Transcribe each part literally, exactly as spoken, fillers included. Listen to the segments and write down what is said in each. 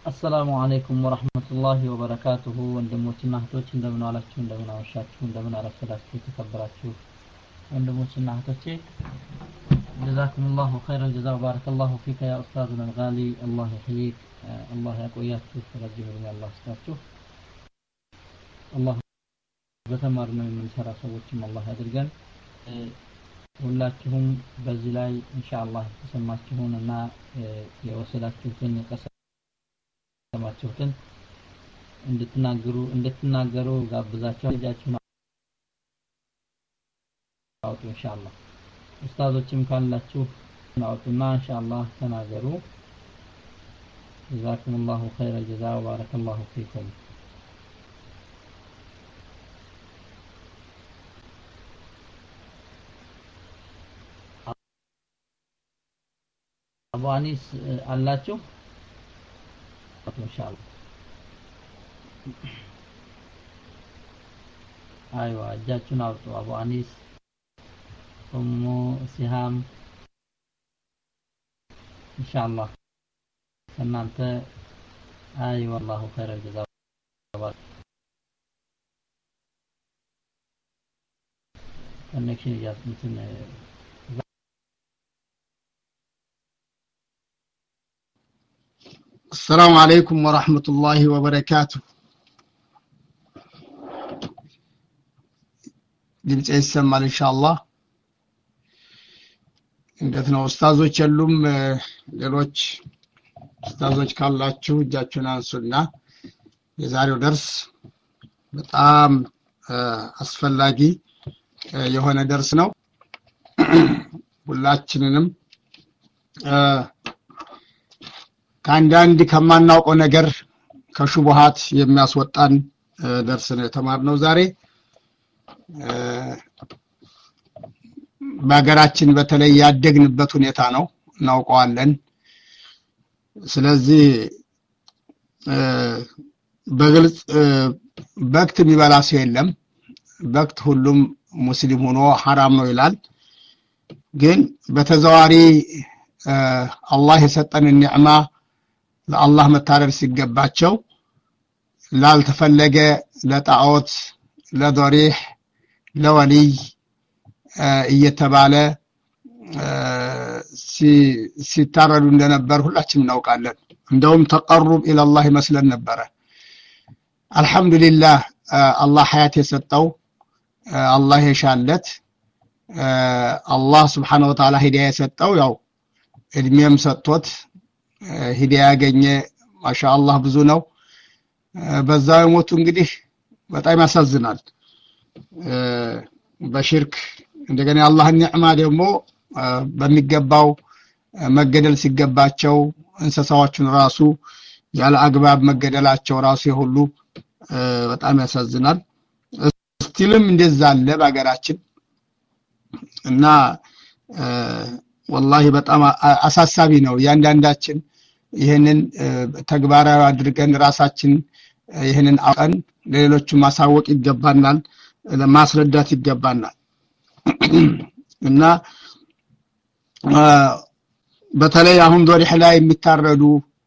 السلام عليكم ورحمة الله وبركاته وندموتنا هتوش እንደምን አላችሁ እንደምን አወሻችሁ እንደምን አረፈዳችሁ ተከበራችሁ ወንድሞችና እህቶቼ جزاكم الله خير الجزاء بارك الله فيك يا أستاذنا الغالي الله يحييك الله يقوياችሁ ረጅም ዕድሜ አላህ ይስጣችሁ አላህ በተማርነው የምንሰራ ሰዎችም አላህ ያድርገን ሁላችሁም በዚህ ላይ ኢንሻአላህ ተሰማችሁንና የወሰዳችሁትን ሰማችሁትን እንድትናገሩ እንድትናገሩ ጋብዛችሁ ልጃችሁን አውጡ ኢንሻአላህ ኡስታዞችም ካላችሁ አውጡና ኢንሻአላህ ተናገሩ جزاكم الله خير الجزاء وبارك الله فيكم أبو أنيس አላችሁ إن شاء الله أيوة جاتنا أبو أنيس أم سهام إن شاء الله سنانت أيوة الله خير الجزاء connection just missing السلام عليكم ورحمة الله وبركاته ድምጽ ይሰማል ኢንሻአላህ እንዴት ነው ኡስታዞች የሉም ሌሎች ኡስታዞች ካላችሁ እጃችሁን አንሱና የዛሬው ደርስ በጣም አስፈላጊ የሆነ ደርስ ነው ሁላችንንም ካንዳንዲ ከማናውቀው ነገር ከሹብሃት የሚያስወጣን ደርስ ነው የተማርነው ዛሬ በአገራችን በተለይ ያደግንበት ሁኔታ ነው እናውቀዋለን ስለዚህ በግልጽ በክት የሚበላ ሰው የለም በክት ሁሉም ሙስሊም ሆኖ حرام ነው ይላል ግን በተዘዋሪ አላህ የሰጠን ኒዕማ ለአላህ መታረር ሲገባቸው ላልተፈለገ ለጣዖት ለዶሪህ ለወልይ እየተባለ ሲታረዱ እንደነበር ሁላችንም እናውቃለን እንደውም ተቀርብ ኢላ አላህ መስለን ነበር አልহামዱሊላህ አላህ ሐያት የሰጠው አላህ የሻለት አላህ Subhanahu Wa Ta'ala ሂዳያ የሰጠው ያው እድሜም ሰጥቶት ሂዳያ ያገኘ ማሻአላህ ብዙ ነው በዛው ሞቱ እንግዲህ በጣም ያሳዝናል በሽርክ እንደገና አላህ ኒዕማ ደግሞ በሚገባው መገደል ሲገባቸው እንሰሳዎችን ራሱ ያለ አግባብ መገደላቸው ራሱ ሁሉ በጣም ያሳዝናል ስቲልም እንደዛ አለ በአገራችን እና والله በጣም አሳሳቢ ነው ያንዳንዳችን ይሄንን ተግባራዊ አድርገን ራሳችን ይሄንን አቀን ለሌሎች ማሳወቅ ይገባናል ለማስረዳት ይገባናል እና በተለይ አሁን ዶሪህ ላይ የሚታረዱ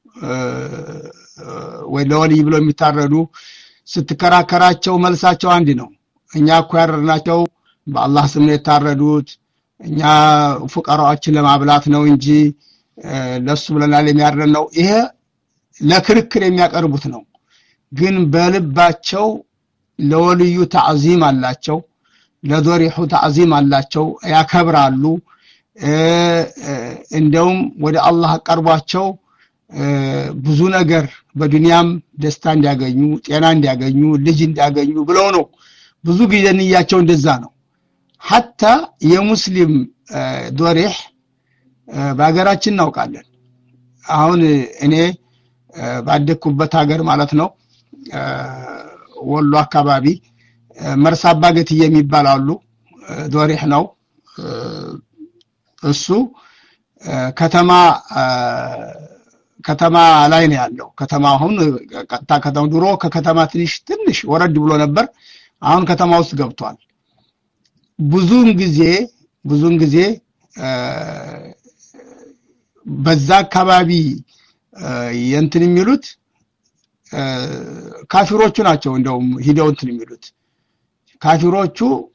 ወይ ለወልይ ብሎ የሚታረዱ ስትከራከራቸው መልሳቸው አንድ ነው እኛ እኮ ያረድናቸው በአላህ ስም ነው የታረዱት እኛ ፍቃራዎችን ለማብላት ነው እንጂ ለሱ ብለናል የሚያረድነው ይሄ ለክርክር የሚያቀርቡት ነው ግን በልባቸው ለወልዩ ተዓዚም አላቸው ለዶሪሁ ተዓዚም አላቸው ያከብራሉ እንደውም ወደ አላህ አቀርቧቸው ብዙ ነገር በዱንያም ደስታ እንዲያገኙ ጤና እንዲያገኙ ልጅ እንዲያገኙ ብለው ነው ብዙ ጊዜ ንያቸው እንደዛ ነው hatta የሙስሊም ዶሪህ በአገራችን እናውቃለን አሁን እኔ ባደኩበት ሀገር ማለት ነው ወሎ አካባቢ መርሳባገት የሚባላሉ ዶሪህ ነው እሱ ከተማ ከተማ ላይ ነው ያለው ከተማ አሁን ቀጣ ከተማ ድሮ ከከተማ ትንሽ ትንሽ ወረድ ብሎ ነበር አሁን ከተማ ውስጥ ገብቷል ብዙን ጊዜ ብዙን ጊዜ በዛ አካባቢ የንትን የሚሉት ካፊሮቹ ናቸው እንደውም ሂደው እንትን የሚሉት ካፊሮቹ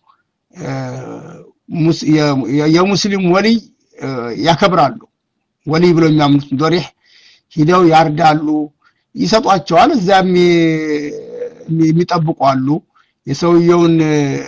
የሙስሊም ወልይ ያከብራሉ ወልይ ብለው የሚያምኑት ዶሪህ ሂደው ያርዳሉ ይሰጧቸዋል እዛም የሚጠብቁ አሉ የሰውየውን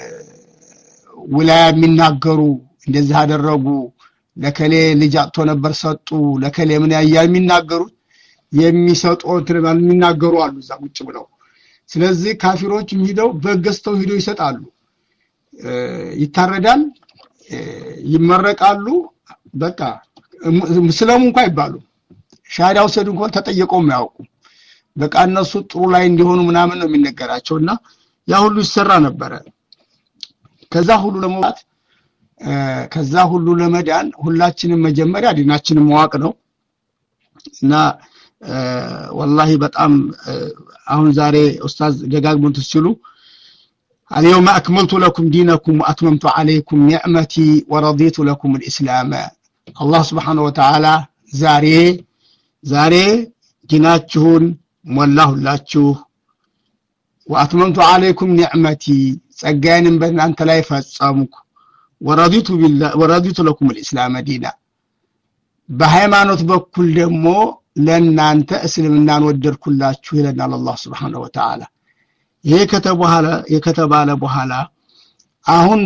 ወላያ የሚናገሩ እንደዚህ አደረጉ ለከሌ ልጅ አጥቶ ነበር ሰጡ ለከሌ ምን ያያል የሚናገሩት የሚሰጡ እንትራን የሚናገሩ አሉ እዛ ቁጭ ብለው ስለዚህ ካፊሮች ሂደው በገስተው ሂደው ይሰጣሉ ይታረዳል ይመረቃሉ በቃ ሙስሊሙ እንኳን ይባሉ ሻሪያው ሰዱ እንኳን ተጠየቀው ማያውቁ በቃ እነሱ ጥሩ ላይ እንዲሆኑ ምናምን ነው የሚነገራቸውና ያ ሁሉ ይሰራ ነበር ከዛ ሁሉ ለመውጣት ከዛ ሁሉ ለመዳን ሁላችንም መጀመሪያ ዲናችንን ማወቅ ነው እና والله በጣም አሁን ዛሬ ኡስታዝ ደጋግሞን ተስሉ اليوم اكملت لكم دينكم واتممت عليكم نعمتي ورضيت لكم الاسلام الله سبحانه وتعالى ዛሬ ዛሬ ዲናችሁን ሞላሁላችሁ واتممت عليكم نعمتي ጸጋዬንም በእናንተ ላይ ፈጸምኩ ورضيت بالله ورضيت لكم الاسلام دينا በሃይማኖት በኩል ደግሞ ለእናንተ እስልምናን ወደድኩላችሁ ይለናል አላህ Subhanahu Wa Ta'ala ይሄ ከተበኋላ የከተባለ በኋላ አሁን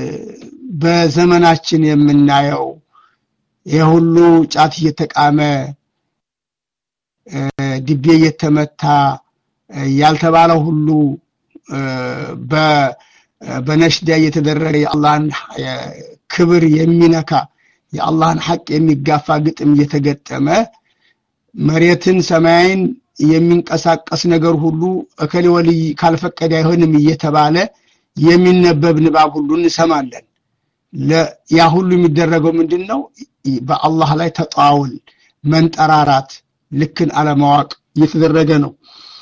በዘመናችን የምናየው የሁሉ ጫት እየተቃመ ዲቤ እየተመታ ያልተባለ ሁሉ በ በነሽዳ እየተደረገ የአላህን ክብር የሚነካ የአላህን ሐቅ የሚጋፋ ግጥም እየተገጠመ መሬትን ሰማይን የሚንቀሳቀስ ነገር ሁሉ እከሌ ወልይ ካልፈቀደ አይሆንም እየተባለ የሚነበብ ንባብ ሁሉ እንሰማለን ያ ሁሉ የሚደረገው ምንድነው በአላህ ላይ ተጣውል መንጠራራት ልክን አለማወቅ እየተደረገ ነው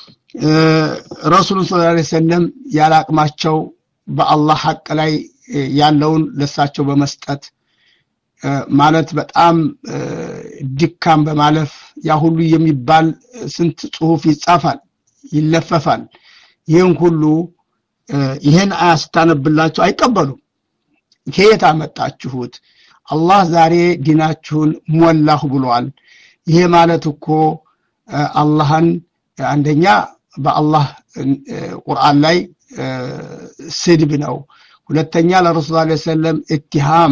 ረሱል ሰለላሁ ዐለይሂ ወሰለም ያላቅማቸው በአላህ ሐቅ ላይ ያለውን ለሳቸው በመስጠት ማለት በጣም ድካም በማለፍ ያ ሁሉ የሚባል ስንት ጽሁፍ ይጻፋል ይለፈፋል ይሄን ሁሉ ይሄን አያስታነብላችሁ አይቀበሉም ከየት አመጣችሁት አላህ ዛሬ ዲናችሁን ሞላሁ ብሏል ይሄ ማለት እኮ አላህን አንደኛ በአላህ ቁርአን ላይ ስድብ ነው ሁለተኛ ለረሱል ሰለላሁ ዐለይሂ ወሰለም ኢትሃም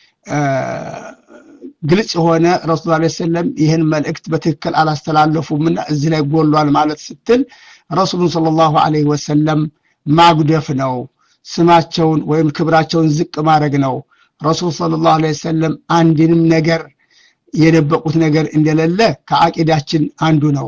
ግልጽ ሆነ ረሱል ሰለላሁ ዐለይሂ ወሰለም ይሄን መልእክት በትክክል አላስተላለፉምና እዚህ ላይ ጎሏል ማለት ስትል ረሱል ሰለላሁ ዐለይሂ ወሰለም ማጉደፍ ነው ስማቸውን ወይም ክብራቸውን ዝቅ ማድረግ ነው ረሱል ሰለላሁ ዐለይሂ ወሰለም አንድንም ነገር የደበቁት ነገር እንደሌለ ከአቂዳችን አንዱ ነው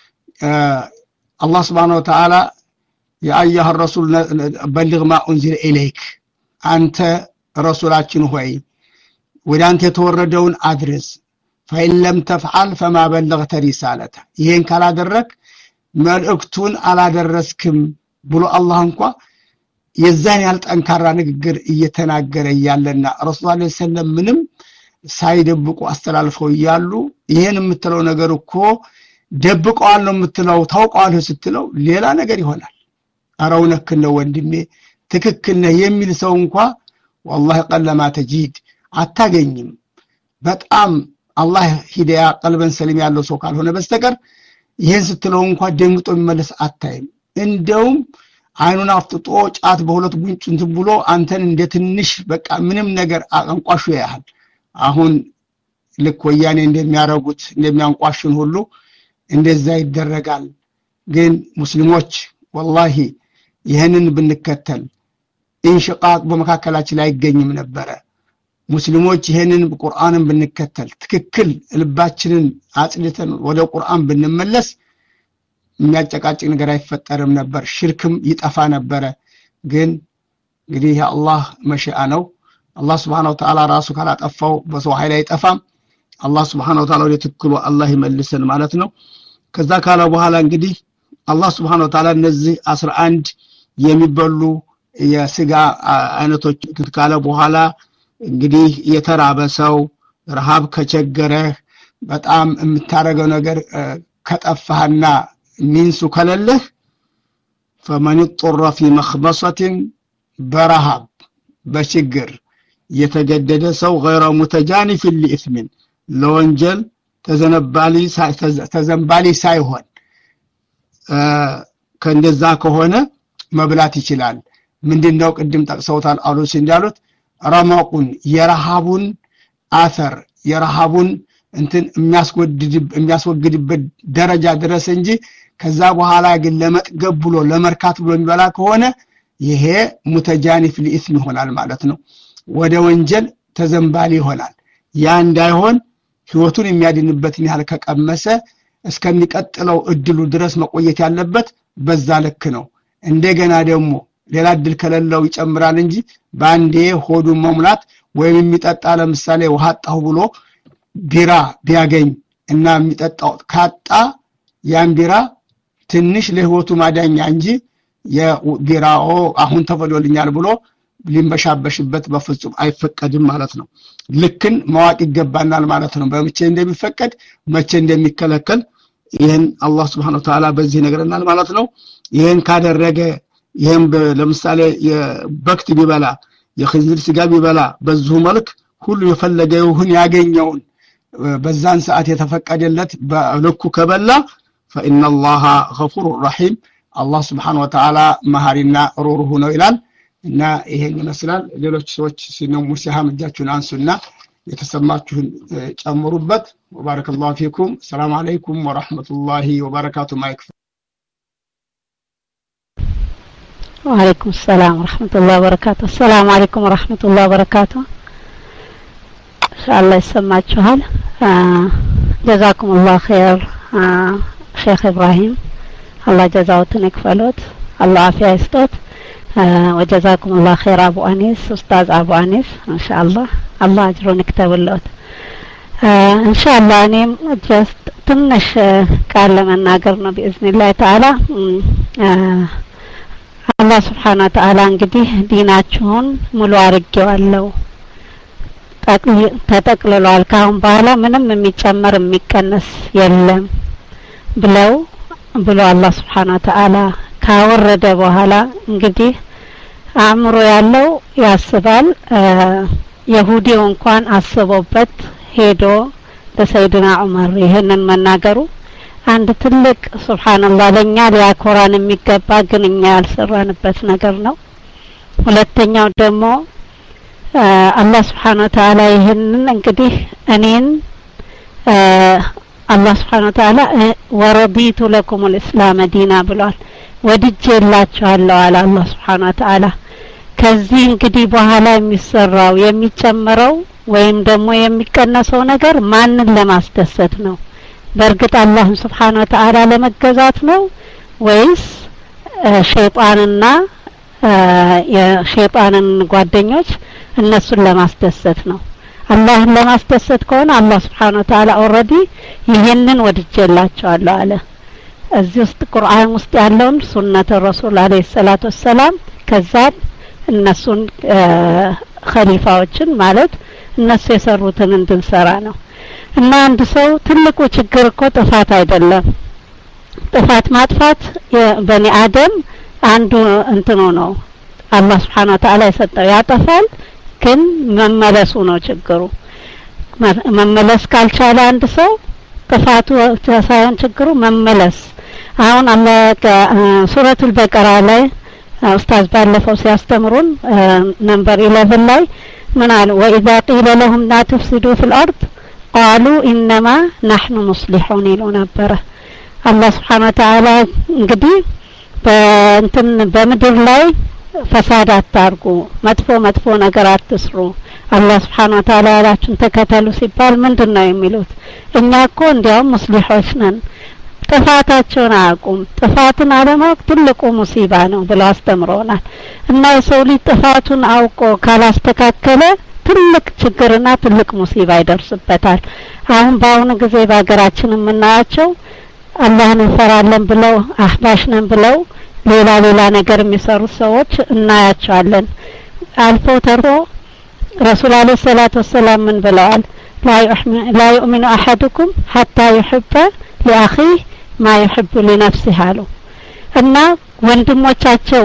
አላህ Subhanahu Wa Ta'ala يا ايها الرسول بلغ ما انزل اليك انت رسولاتين ሆይ ወዳንተ የተወረደውን አድርስ فإن لم تفعل فما بلغت رسالته ይሄን ካላደረክ መልእክቱን አላደረስክም ብሎ አላህ እንኳን የዛን ያህል ጠንካራ ንግግር እየተናገረ ያለና ረሱል ሰለላሁ ዐለይሂ ወሰለም ምንም ሳይደብቁ አስተላልፈው ይያሉ ይሄን የምትለው ነገር እኮ ደብቀዋል ነው የምትለው ታውቀዋል ስትለው ሌላ ነገር ይሆናል አራውነክ ነው ወንድሜ ትክክል ነው የሚል ሰው እንኳን والله قلما تجيد አታገኝም በጣም አላህ ሂዳያ ቀልበን ሰሊም ያለው ሰው ካልሆነ በስተቀር ይሄን ስትለው እንኳን ደምጦ የሚመለስ አታይም እንደውም አይኑን አፍጥጦ ጫት በሁለት ጉንጭ እንትን ብሎ አንተን እንደ ትንሽ በቃ ምንም ነገር አንቋሹ ያያል አሁን ልክ ወያኔ እንደሚያረጉት እንደሚያንቋሽን ሁሉ እንደዛ ይደረጋል ግን ሙስሊሞች والله ይሄንን ብንከተል ኢንሽቃቅ በመካከላችን ላይ አይገኝም ነበር ሙስሊሞች ይሄንን በቁርአንን ብንከተል ትክክል ልባችንን አጽድተን ወደ ቁርአን ብንመለስ የሚያጨቃጭቅ ነገር አይፈጠርም ነበር ሽርክም ይጠፋ ነበር ግን እንግዲህ አላህ መሻአ ነው አላህ Subhanahu Wa Ta'ala ራሱ ካላጠፋው በሰው ኃይል አይጠፋም አላህ Subhanahu Wa Ta'ala ወደ ትክክሉ አላህ ይመልሰን ማለት ነው ከዛ ካለ በኋላ እንግዲህ አላህ Subhanahu Wa Ta'ala እነዚህ አስራ አንድ የሚበሉ የስጋ አይነቶች ካለ በኋላ እንግዲህ የተራበሰው ረሃብ ከቸገረ በጣም የምታረገው ነገር ከጠፋህና ሚንሱ ከለለህ فمن اضطر في مخمصة برهب በችግር የተገደደ ሰው غير متجانف لإثم ለወንጀል ተዘነባሊ ተዘንባሊ ሳይሆን ከእንደዛ ከሆነ መብላት ይችላል ምንድነው ቅድም ጠቅሰውታል አሉስ እንዳሉት ረማቁን የረሃቡን አثር የረሃቡን እንትን የሚያስወግድ የሚያስወግድበት ደረጃ ድረስ እንጂ ከዛ በኋላ ግን ለመጥገብ ብሎ ለመርካት ብሎ የሚበላ ከሆነ ይሄ ሙተጃኒፍ ለኢስም ይሆናል ማለት ነው ወደ ወንጀል ተዘንባሊ ይሆናል ያ እንዳይሆን ህይወቱን የሚያድንበትን ያህል ከቀመሰ እስከሚቀጥለው እድሉ ድረስ መቆየት ያለበት በዛ ልክ ነው እንደገና ደግሞ ሌላ እድል ከሌለው ይጨምራል እንጂ ባንዴ ሆዱን መሙላት ወይም የሚጠጣ ለምሳሌ ውሃ ጣው ብሎ ቢራ ቢያገኝ እና የሚጠጣው ካጣ ያን ቢራ ትንሽ ለህይወቱ ማዳኛ እንጂ የቢራኦ አሁን ተፈሎልኛል ብሎ ሊንበሻበሽበት በፍጹም አይፈቀድም ማለት ነው ልክን ማዋቅ ይገባናል ማለት ነው በመቼ እንደሚፈቀድ መቼ እንደሚከለከል ይሄን አላህ Subhanahu Wa Ta'ala በዚህ ነገርናል ማለት ነው ይሄን ካደረገ ይሄን ለምሳሌ የበክት ቢበላ የخنزير ስጋ ቢበላ በዙ መልክ ሁሉ የፈለገው ይሁን ያገኘውን በዛን ሰዓት የተፈቀደለት በልኩ ከበላ فإن الله غفور رحيم الله سبحانه وتعالى መሐሪና ሩሩህ ነው ይላል እና ይሄን ይመስላል ሌሎች ሰዎች ሲነሙ ሲሃም እጃችሁን አንሱና የተሰማችሁን ጨምሩበት ወባረከላሁ ፊኩም ሰላም አለይኩም ወራህመቱላሂ ወበረካቱ ማይክ وعليكم السلام ورحمة الله وبركاته السلام عليكم ورحمة الله وبركاته إن شاء الله يسمعكم جزاكم الله خير شيخ إبراهيم الله جزاوتن يكفلوت الله عافية يسطوت وجزاكم الله خير أبو أنيس أستاذ أبو أنيس إن شاء الله الله أجرون يكتب اللوت إن شاء الله أني جست تنش قال لمن ناقرنا بإذن الله تعالى الله سبحانه وتعالى እንግዲህ ዲናችሁን ሙሉ አርጌዋለሁ ተጠቅልሏል ካሁን በኋላ ምንም የሚጨመር የሚቀነስ የለም ብለው ብሎ አላህ Subhanahu Wa Ta'ala ካወረደ በኋላ እንግዲህ አእምሮ ያለው ያስባል ይሁዲው እንኳን አስቦበት ሄዶ ለሰይድና ዑመር ይሄንን መናገሩ አንድ ትልቅ ሱብሃንአላህ ለኛ ሊያኮራን የሚገባ ግን እኛ ያልሰራንበት ነገር ነው ሁለተኛው ደግሞ አላህ Subhanahu Wa Ta'ala ይሄንን እንግዲህ እኔን አላህ Subhanahu Wa Ta'ala ወረዲቱ ለኩም الاسلام ዲና ብሏል ወድጄላችኋለሁ አለ አላህ Subhanahu Wa Ta'ala ከዚህ እንግዲህ በኋላ የሚሰራው የሚጨመረው ወይም ደግሞ የሚቀነሰው ነገር ማንን ለማስደሰት ነው በርግጥ አላህ Subhanahu Wa Ta'ala ለመገዛት ነው ወይስ ሸይጣንና የሸይጣንን ጓደኞች እነሱን ለማስደሰት ነው አላህን ለማስደሰት ከሆነ አላህ Subhanahu Wa Ta'ala already ይሄንን ወድጄላችኋለሁ አለ እዚህ ውስጥ ቁርአን ውስጥ ያለውን ሱነተ ረሱል አለይሂ ሰላቱ ወሰለም ከዛ እነሱን ኸሊፋዎችን ማለት እነሱ የሰሩትን እንድንሰራ ነው እና አንድ ሰው ትልቁ ችግር እኮ ጥፋት አይደለም ጥፋት ማጥፋት በኒ አደም አንዱ እንትኑ ነው አላህ Subhanahu Wa Ta'ala የሰጠው ያጠፋል ግን መመለሱ ነው ችግሩ መመለስ ካልቻለ አንድ ሰው ጥፋቱ ሳይሆን ችግሩ መመለስ አሁን አላህ ሱረቱል በቀራ ላይ ኡስታዝ ባለፈው ሲያስተምሩን ነምበር eleven ላይ ምን አለ ወኢዛ ቂለ ለሁም ላ ትፍሲዱ ፊል አርድ قالوا انما نحن مصلحون ይሉ ነበር አላህ Subhanahu Wa Ta'ala እንግዲህ በእንትን በመድር ላይ ፈሳድ አታርጉ መጥፎ መጥፎ ነገር አትስሩ አላህ Subhanahu Wa Ta'ala ያላችሁን ተከተሉ ሲባል ምንድነው የሚሉት እኛ እኮ እንዲያው ሙስሊሖች ነን ጥፋታቸውን አያውቁም ጥፋትን አለማወቅ ትልቁ ሙሲባ ነው ብለው አስተምረውናል እና የሰው ልጅ ጥፋቱን አውቆ ካላስተካከለ ትልቅ ችግርና ትልቅ ሙሲባ ይደርስበታል አሁን በአሁኑ ጊዜ በአገራችን የምናያቸው አላህን እንፈራለን ብለው አህባሽ ነን ብለው ሌላ ሌላ ነገር የሚሰሩ ሰዎች እናያቸዋለን አልፎ ተርፎ ረሱል አለይሂ ሰላቱ ወሰለም ምን ብለዋል لا يؤمن أحدكم حتى يحب لأخيه ما يحب لنفسه አሉ እና ወንድሞቻቸው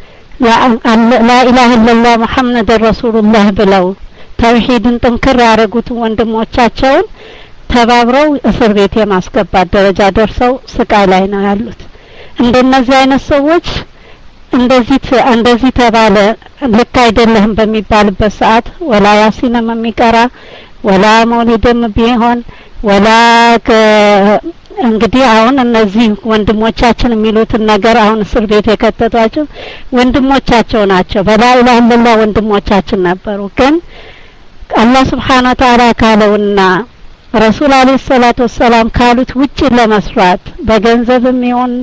لا إله إلا الله محمد رسول الله ብለው ተውሂድን ጥንክር ያረጉት ወንድሞቻቸውን ተባብረው እስር ቤት የማስገባት ደረጃ ደርሰው ስቃይ ላይ ነው ያሉት እንደነዚህ አይነት ሰዎች እንደዚህ እንደዚህ ተባለ ልክ አይደለም በሚባልበት ሰዓት ወላ ያሲንም የሚቀራ ወላ መውሊድም ቢሆን ወላ እንግዲህ አሁን እነዚህ ወንድሞቻችን የሚሉት ነገር አሁን እስር ቤት የከተቷቸው ወንድሞቻቸው ናቸው በላ ኢላሀ ኢላላህ ወንድሞቻችን ነበሩ ግን አላህ Subhanahu Wa Ta'ala ካለውና ረሱል አለይሂ ሰላቱ ወሰለም ካሉት ውጪ ለመስራት በገንዘብም ይሁን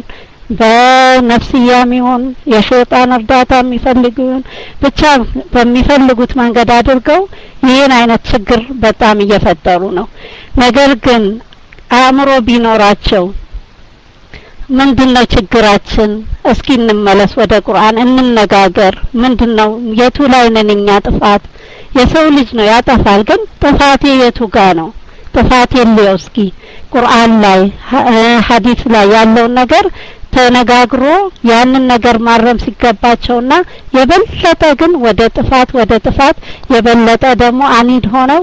በነፍስያም ይሁን የሸይጣን እርዳታ የሚፈልጉን ብቻ በሚፈልጉት መንገድ አድርገው ይሄን አይነት ችግር በጣም እየፈጠሩ ነው ነገር ግን አእምሮ ቢኖራቸው ምንድነው ችግራችን እስኪ እንመለስ ወደ ቁርአን እንነጋገር ምንድነው የቱ ላይ ነን እኛ ጥፋት የሰው ልጅ ነው ያጠፋል ግን ጥፋቴ የቱ ጋር ነው ጥፋቴ ነው እስኪ ቁርአን ላይ ሐዲስ ላይ ያለው ነገር ተነጋግሮ ያንን ነገር ማረም ሲገባቸውና የበለጠ ግን ወደ ጥፋት ወደ ጥፋት የበለጠ ደግሞ አኒድ ሆነው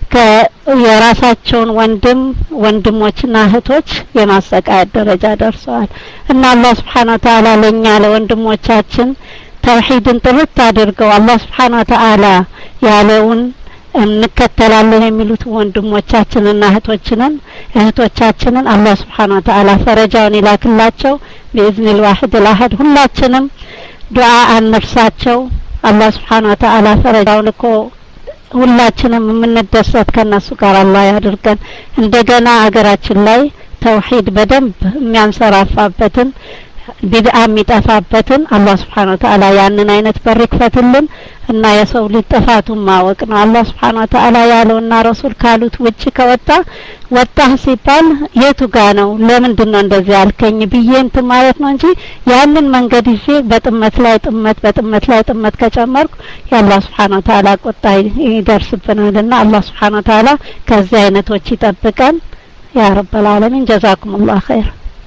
ከየራሳቸውን ወንድም ወንድሞችና እህቶች የማሰቃየት ደረጃ ደርሰዋል እና አላህ Subhanahu Wa Ta'ala ለኛ ለወንድሞቻችን ተውሂድን ጥርት አድርገው አላህ Subhanahu Wa Ta'ala ያለውን እንከተላለን የሚሉት ወንድሞቻችንና እህቶችንን እህቶቻችንን አላህ Subhanahu Wa Ta'ala ፈረጃውን ይላክላቸው بإذن الواحد الأحد ሁላችንም ዱዓ አንርሳቸው አላህ Subhanahu Wa Ta'ala ፈረጃውን እኮ ሁላችንም የምንደሰት ከነሱ ጋር አላህ ያድርገን እንደገና አገራችን ላይ ተውሂድ በደንብ የሚያንሰራፋበትን ቢድዓ የሚጠፋበትን አላህ Subhanahu Wa Ta'ala ያንን አይነት በር ይክፈትልን እና የሰው ልጅ ጥፋቱን ማወቅ ነው አላህ Subhanahu Wa Ta'ala ያለውና ረሱል ካሉት ውጪ ከወጣ ወጣህ ሲባል የቱ ጋር ነው ለምንድነው እንደዚህ ያልከኝ ብዬንት ማለት ነው እንጂ ያንን መንገድ ይዤ በጥመት ላይ ጥመት በጥመት ላይ ጥመት ከጨመርኩ ያላህ Subhanahu Wa Ta'ala ቁጣ ይደርስብናልና አላህ Subhanahu Wa Ta'ala ከዚህ አይነቶች ይጠብቀን ያ ረብ العالمين جزاكم الله خير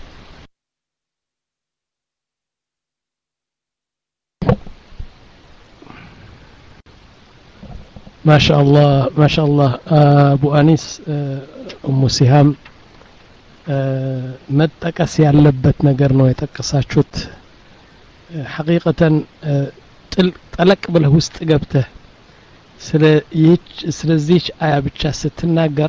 ما شاء الله ما شاء الله ابو انيس ام سهام መጠቀስ ያለበት ነገር ነው የተቀሳችሁት ሐቂቀተን ጠለቅ ብለህ ውስጥ ገብተህ ስለ ይች ስለዚህ አያ ብቻ ስትናገር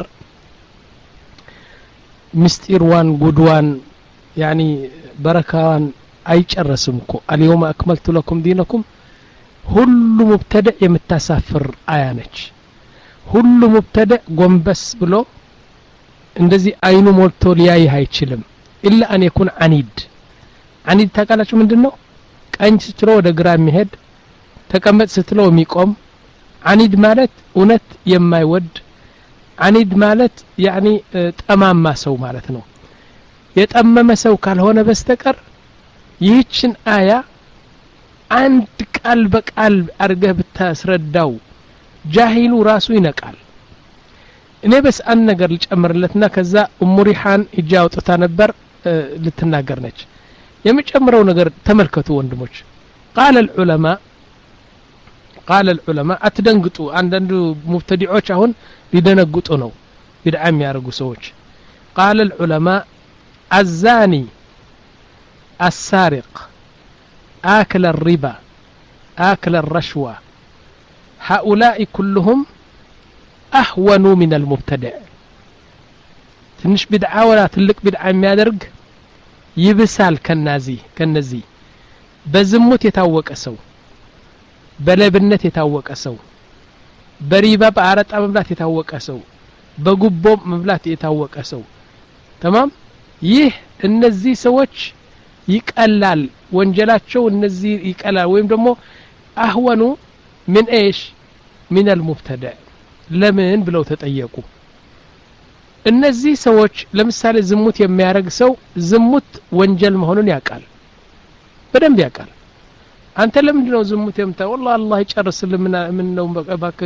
ምስጢርዋን ጉድዋን يعني በረካዋን አይጨርስም እኮ اليوم اكملت لكم دينكم ሁሉ ሙብተደእ የምታሳፍር አያ ነች ሁሉ ሙብተደእ ጎንበስ ብሎ እንደዚህ አይኑ ሞልቶ ሊያይ አይችልም ኢላ አን يكون عنيد عنيد ታቃላችሁ ምንድነው ቀኝ ስትሮ ወደ ግራ የሚሄድ ተቀመጥ ስትለው የሚቆም عنيد ማለት እውነት የማይወድ عنيد ማለት يعني ጠማማ ሰው ማለት ነው የጠመመ ሰው ካልሆነ በስተቀር ይህችን አያ አንድ ቃል በቃል አርገህ ብታስረዳው ጃሂሉ ራሱ ይነቃል እኔ በስ አንድ ነገር ልጨምርለትና ከዛ ኡሙሪሃን እጃ አውጥታ ነበር ልትናገር ነች የሚጨምረው ነገር ተመልከቱ ወንድሞች قال العلماء قال العلماء አትደንግጡ አንዳንዱ ሙብተዲዖች አሁን ሊደነግጡ ነው ቢድዓም ያርጉ ሰዎች قال العلماء الزاني السارق آكل الربا آكل الرشوة هؤلاء كلهم أهون من المبتدع تنش بدعة ولا تلك بدعة ميادرق يبسال كالنازي كالنزي بزموت يتاوك أسو بلبنت يتاوك أسو بريبا بأرت مبلات يتاوك أسو بقبوب مبلات يتاوك أسو تمام يه النزي سوتش يقلال ወንጀላቸው እነዚህ ይቀላል ወይም ደግሞ አህወኑ ምን ايش من المبتدع ለምን ብለው ተጠየቁ እነዚህ ሰዎች ለምሳሌ ዝሙት የሚያረግ ሰው ዝሙት ወንጀል መሆኑን ያቃል በደንብ ያቃል አንተ ለምን ነው ዝሙት የምታው والله الله ይጨርስልን ምን ነው በቃ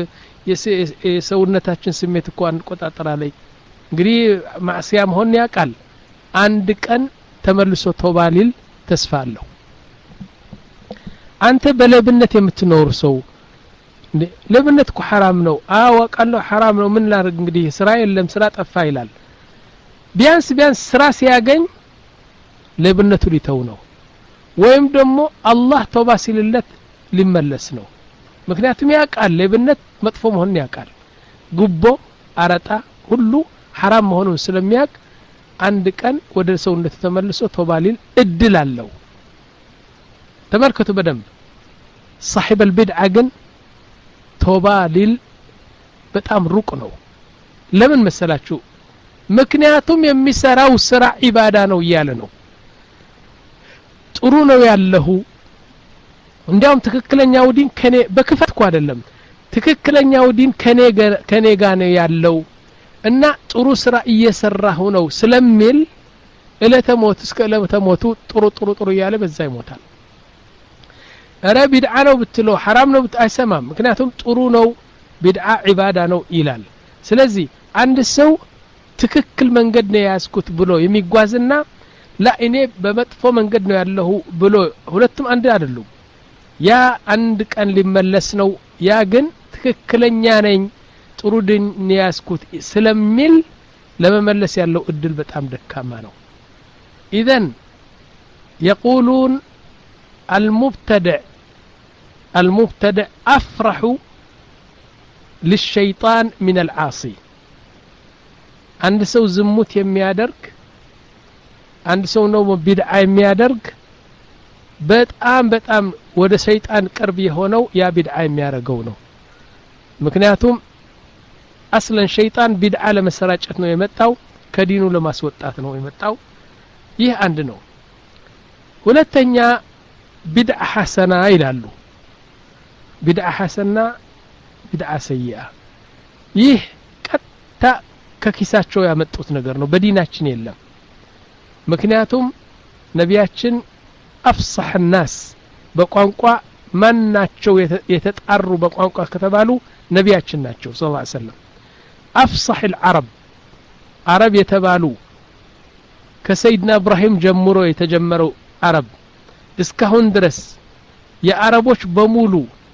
የሰውነታችን ስሜት እኮ አንቆጣጠራ ላይ እንግዲህ ማዕሲያ መሆን ያቃል አንድ ቀን ተመልሶ ተውባሊል ተስፋ አለው አንተ በለብነት የምትኖር ሰው ለብነት እኮ حرام ነው አወቃለሁ حرام ነው ምን ላርግ እንግዲህ ስራ የለም ስራ ጠፋ ይላል ቢያንስ ቢያንስ ስራ ሲያገኝ ለብነቱ ሊተው ነው ወይም ደግሞ አላህ ተውባ ሲልለት ሊመለስ ነው ምክንያቱም ያቃል ለብነት መጥፎ መሆኑን ያቃል ጉቦ አረጣ ሁሉ حرام መሆኑን ስለሚያቅ አንድ ቀን ወደ ሰውነት ተመልሶ ተውባሊል እድል አለው ተመልከቱ በደንብ صاحب البدعه ግን ተውባሊል በጣም ሩቅ ነው ለምን መሰላችሁ ምክንያቱም የሚሰራው ስራ ኢባዳ ነው ይያለ ነው ጥሩ ነው ያለው እንዲያውም ትክክለኛው ዲን ከኔ በክፈት እኮ አይደለም ትክክለኛው ዲን ከኔ ከኔ ጋር ነው ያለው እና ጥሩ ስራ እየሰራሁ ነው ስለሚል እለተሞት እስከ እለተሞቱ ጥሩ ጥሩ ጥሩ ያለ በዛ ይሞታል አረ ቢድዓ ነው ብትለው حرام ነው አይሰማም ምክንያቱም ጥሩ ነው ቢድዓ ኢባዳ ነው ይላል ስለዚህ አንድ ሰው ትክክል መንገድ ነው ያስኩት ብሎ የሚጓዝና ላ እኔ በመጥፎ መንገድ ነው ያለው ብሎ ሁለቱም አንድ አይደሉም ያ አንድ ቀን ሊመለስ ነው ያ ግን ትክክለኛ ነኝ ጥሩ ድን ያስኩት ስለሚል ለመመለስ ያለው እድል በጣም ደካማ ነው اذا يقولون المبتدع المبتدع افرح للشيطان من العاصي عند سو زموت የሚያደርግ አንድ ሰው ነው ቢድዓ የሚያደርግ በጣም በጣም ወደ ሰይጣን ቅርብ የሆነው ያ ቢድዓ የሚያረገው ነው ምክንያቱም አስለን ሸይጣን ቢድዓ ለመሰራጨት ነው የመጣው ከዲኑ ለማስወጣት ነው የመጣው ይህ አንድ ነው ሁለተኛ ቢድዓ ሐሰና ይላሉ ቢድዓ ሐሰና ቢድዓ ሰይአ ይህ ቀጥታ ከኪሳቸው ያመጡት ነገር ነው በዲናችን የለም ምክንያቱም ነቢያችን አፍصح الناس በቋንቋ ማናቸው የተጣሩ በቋንቋ ከተባሉ ነቢያችን ናቸው ሰለላሁ ዐለይሂ ወሰለም አፍصح العرب عرب የተባሉ ከሰይድና ኢብራሂም ጀምሮ የተጀመረው አረብ እስካሁን ድረስ የአረቦች በሙሉ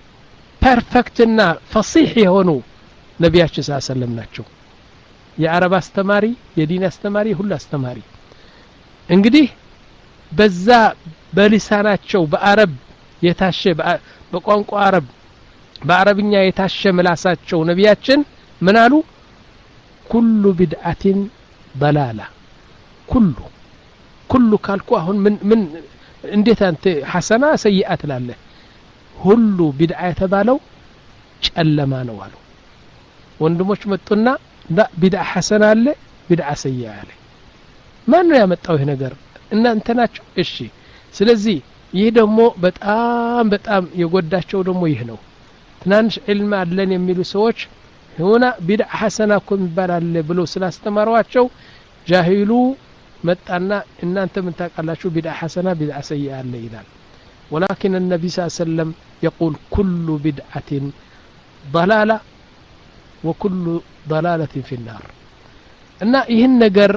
ፐርፌክትና ፈሲህ የሆኑ ነቢያችን ሰለላሁ ዐለይሂ ወሰለም ናቸው የአረብ አስተማሪ የዲን አስተማሪ ሁሉ አስተማሪ እንግዲህ በዛ በሊሳናቸው በአረብ የታሸ በቋንቋ አረብ በአረብኛ የታሸ ምላሳቸው ነቢያችን ምን አሉ ኩሉ ቢድዓቲን ضላላ ኩሉ ኩሉ ካልኩ አሁን ምን ምን እንዴት አንተ ሐሰና ሰይአት ላለ ሁሉ ቢድዓ የተባለው ጨለማ ነው አሉ ወንድሞች መጡና ቢድዓ ሐሰና አለ ቢድዓ ሰይአ አለ ማን ነው ያመጣው ይሄ ነገር እናንተ ናችሁ እሺ ስለዚህ ይሄ ደግሞ በጣም በጣም የጎዳቸው ደግሞ ይሄ ነው ትናንሽ ዒልም አለን የሚሉ ሰዎች ሆና ቢድዓ ሐሰና እኮ ይባላል ብሎ ስላስተማሯቸው ጃሂሉ መጣና እናንተ ምን ታውቃላችሁ ቢድዓ ሐሰና ቢድዓ ሰይአ አለ ይላል ولكن النبي صلى الله عليه وسلم يقول كل بدعة ضلالة وكل ضلالة في النار እና ይሄን ነገር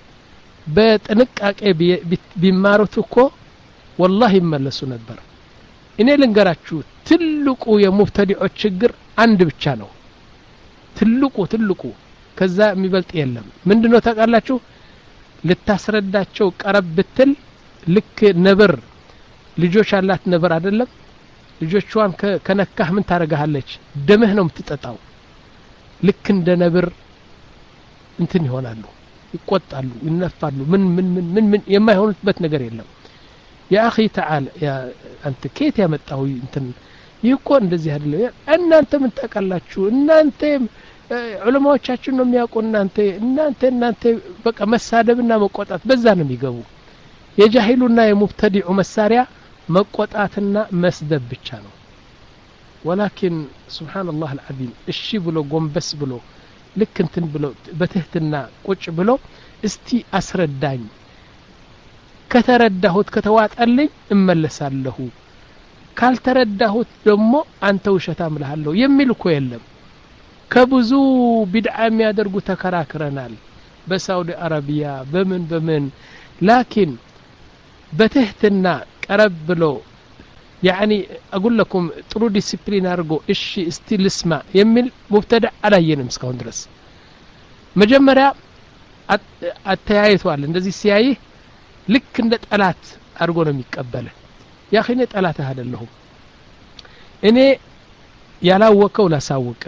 በጥንቃቄ ቢማሩት እኮ والله ይመለሱ ነበር እኔ ልንገራችሁ ትልቁ የሙብተዲዖች ችግር አንድ ብቻ ነው ትልቁ ትልቁ ከዛ የሚበልጥ የለም ምንድነው ታውቃላችሁ ልታስረዳቸው ቀረብ ብትል ልክ ነብር ልጆች አላት ነብር አይደለም ልጆቿን ከነካህ ምን ታረጋለች ደምህ ነው የምትጠጣው ልክ እንደ ነብር እንትን ይሆናሉ ይቆጣሉ ይነፋሉ ምን ምን ምን ምን የማይሆኑበት ነገር የለም يا اخي تعال يا انت كيف ያመጣው እንትን ይቆ እንደዚህ አይደለም እናንተ ምን ታውቃላችሁ እናንተ ዑለማዎቻችን ነው የሚያውቁ እናንተ እናንተ እናንተ በቃ መሳደብና መቆጣት በዛ ነው የሚገቡ የጃሂሉና የሙብተዲዑ መሳሪያ መቆጣትና መስደብ ብቻ ነው ولكن سبحان الله العظيم እሺ ብሎ ጎንበስ ብሎ ልክ እንትን ብሎ በትህትና ቁጭ ብሎ እስቲ አስረዳኝ ከተረዳሁት ከተዋጠልኝ እመለሳለሁ ካልተረዳሁት ደግሞ አንተ ውሸታም ለሃለሁ የሚል እኮ የለም ከብዙ ቢድዓ የሚያደርጉ ተከራክረናል በሳውዲ አረቢያ በምን በምን ላኪን በትህትና ቀረብ ብሎ يعني اقول لكم ጥሩ ዲሲፕሊን አድርጎ እሺ እስቲ ልስማ የሚል ሙብተዳዕ አላየንም እስካሁን ድረስ መጀመሪያ አተያይቷል እንደዚህ ሲያይ ልክ እንደ ጠላት አድርጎ ነው የሚቀበል ያ ኺኔ ጠላት አይደለሁም እኔ ያላወቀው ላሳውቅ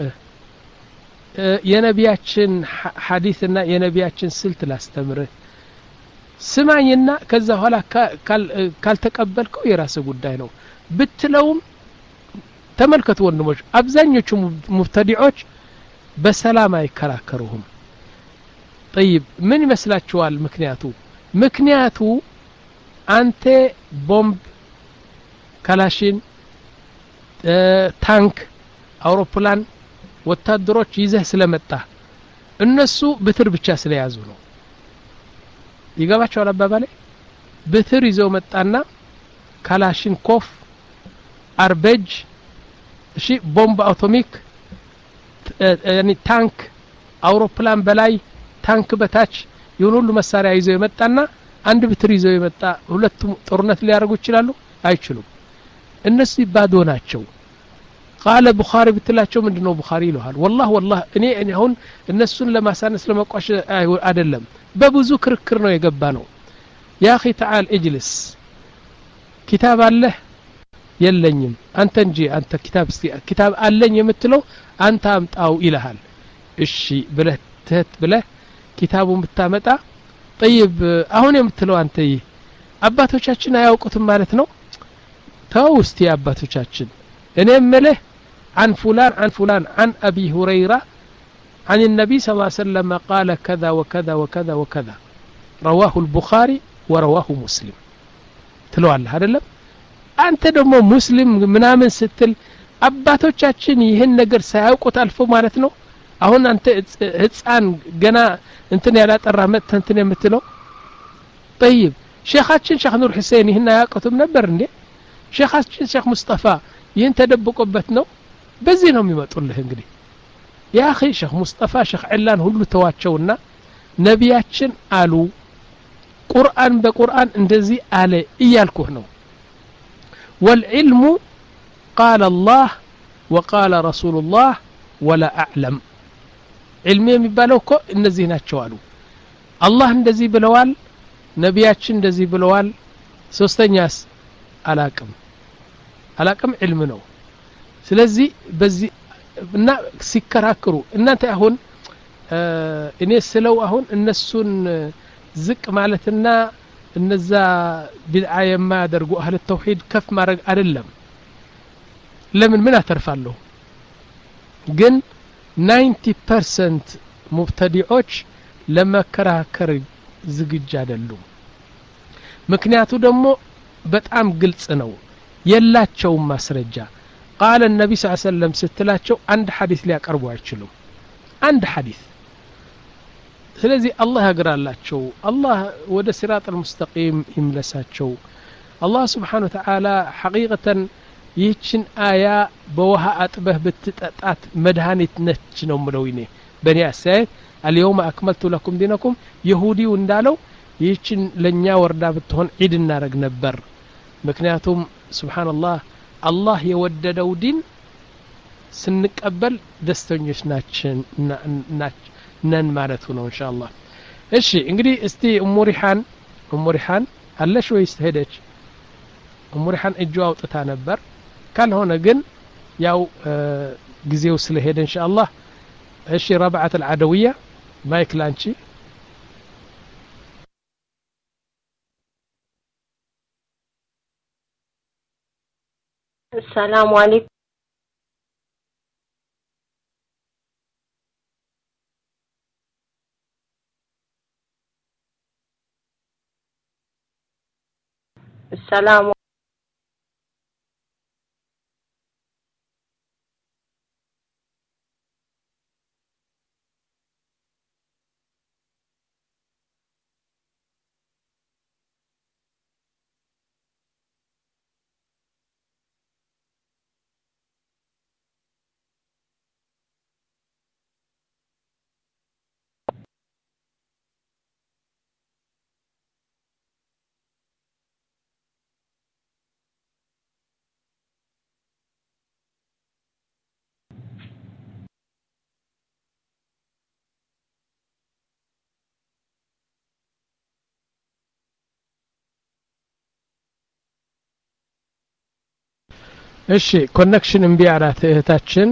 የነቢያችን ሐዲስና የነቢያችን ስልት ላስተምር ስማኝና ከዛ ኋላ ካልተቀበልከው የራስ ጉዳይ ነው ብትለውም ተመልከቱ ወንድሞች አብዛኞቹ ሙብተዲዖች በሰላም አይከራከሩም طيب ምን ይመስላችኋል ምክንያቱ ምክንያቱ አንተ ቦምብ ካላሽን ታንክ አውሮፕላን ወታደሮች ይዘህ ስለመጣ እነሱ ብትር ብቻ ስለያዙ ነው ይገባቸዋል አባባሌ ብትር ይዘው መጣና ካላሽን ኮፍ አርበጅ እሺ ቦምብ አውቶሚክ ያኒ ታንክ አውሮፕላን በላይ ታንክ በታች የሆነ ሁሉ መሳሪያ ይዘው የመጣና አንድ ብትር ይዘው የመጣ ሁለቱም ጦርነት ሊያደርጉ ይችላሉ አይችሉም እነሱ ባዶ ናቸው قال بخاري بتلاቸው ምንድነው ቡኻሪ ይሏል والله والله እኔ እኔ አሁን እነሱን ለማሳነስ ለመቋሽ አይደለም በብዙ ክርክር ነው የገባ ነው يا اخي تعال اجلس كتاب الله የለኝም አንተ እንጂ አንተ ኪታብ እስቲ ኪታብ አለኝ የምትለው አንተ አምጣው ይልሃል እሺ ብለህ ተት ብለህ ኪታቡን ብታመጣ طيب አሁን የምትለው አንተ አባቶቻችን አያውቁትም ማለት ነው ተው እስቲ አባቶቻችን እኔ ምልህ عن فلان عن فلان عن أبي هريرة عن النبي صلى الله عليه وسلم قال كذا وكذا وكذا وكذا رواه البخاري ورواه مسلم تلو الله هذا لا أنت دمو مسلم منامن ستل أباتوቻችን ይሄን ነገር ሳያውቁት አልፎ ማለት ነው አሁን አንተ ህፃን ገና እንትን ያላጠራ መት እንትን የምትለው طيب ሼኻችን ሼኽ ኑር ሁሴን ይሄን ያውቁትም ነበር እንዴ ሼኻችን ሼኽ ሙስጠፋ ይሄን ተደብቆበት ነው በዚህ ነው የሚመጡልህ እንግዲህ ያ اخي ሼኽ ሙስጠፋ ሼኽ ዒላን ሁሉ ተዋቸውና ነቢያችን አሉ ቁርአን በቁርአን እንደዚህ አለ እያልኩህ ነው والعلم قال الله وقال رسول الله ولا اعلم علم የሚባለው እኮ እነዚህ ናቸው አሉ አላህ እንደዚህ ብለዋል ነቢያችን እንደዚህ ብለዋል ሶስተኛስ አላቅም አላቅም علم ነው ስለዚህ በዚህ እና ሲከራከሩ እናንተ አሁን እኔ ስለው አሁን እነሱን ዝቅ ማለትና እነዛ ቢድዓ የማያደርጉ አህለ ተውሂድ ከፍ ማድረግ አይደለም ለምን ምን አተርፋለሁ ግን ninety percent ሙብተዲዖች ለመከራከር ዝግጁ አይደሉም ምክንያቱ ደግሞ በጣም ግልጽ ነው የላቸው ማስረጃ قال النبي صلى الله عليه وسلم ስትላቸው አንድ ሐዲስ ሊያቀርቡ አይችሉም አንድ ሐዲስ ስለዚህ አላህ ያግራላቸው አላህ ወደ ሲራጥ المستقيم ይምለሳቸው አላህ Subhanahu Wa Ta'ala ሐቂቀተን ይህችን አያ በውሃ አጥበህ ብትጠጣት መድኃኒት ነች ነው ምለው ይኔ በእኔ አሳየት اليوم اكملت لكم دينكم ይሁዲው እንዳለው ይህችን ለኛ ወርዳ ብትሆን ዒድ እናረግ ነበር ምክንያቱም ሱብሃንአላህ አላህ የወደደው ዲን ስንቀበል ደስተኞች ናችን ነን ማለት ነው ኢንሻአላህ እሺ እንግዲህ እስቲ ኡሙ ሪሃን ኡሙ ሪሃን አለሽ ወይስ ሄደች ኡሙ ሪሃን እጇ አውጥታ ነበር ካልሆነ ግን ያው ጊዜው ስለሄደ ኢንሻአላህ እሺ ረብዓት العدويه ማይክ ላንቺ السلام عليكم السلام እሺ ኮኔክሽን እምቢ አላት እህታችን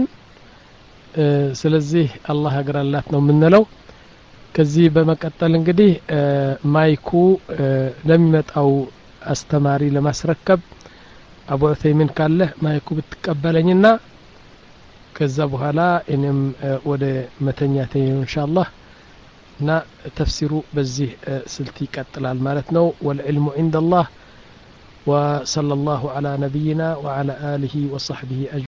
ስለዚህ አላህ ያግራላት ነው የምንለው ከዚህ በመቀጠል እንግዲህ ማይኩ ለሚመጣው አስተማሪ ለማስረከብ አቡ ዑሰይሚን ካለ ማይኩ ብትቀበለኝና ከዛ በኋላ እኔም ወደ መተኛቴ ኢንሻአላህ እና ተፍሲሩ በዚህ ስልት ይቀጥላል ማለት ነው والعلم عند الله وصلى الله على نبينا وعلى آله وصحبه أجمعين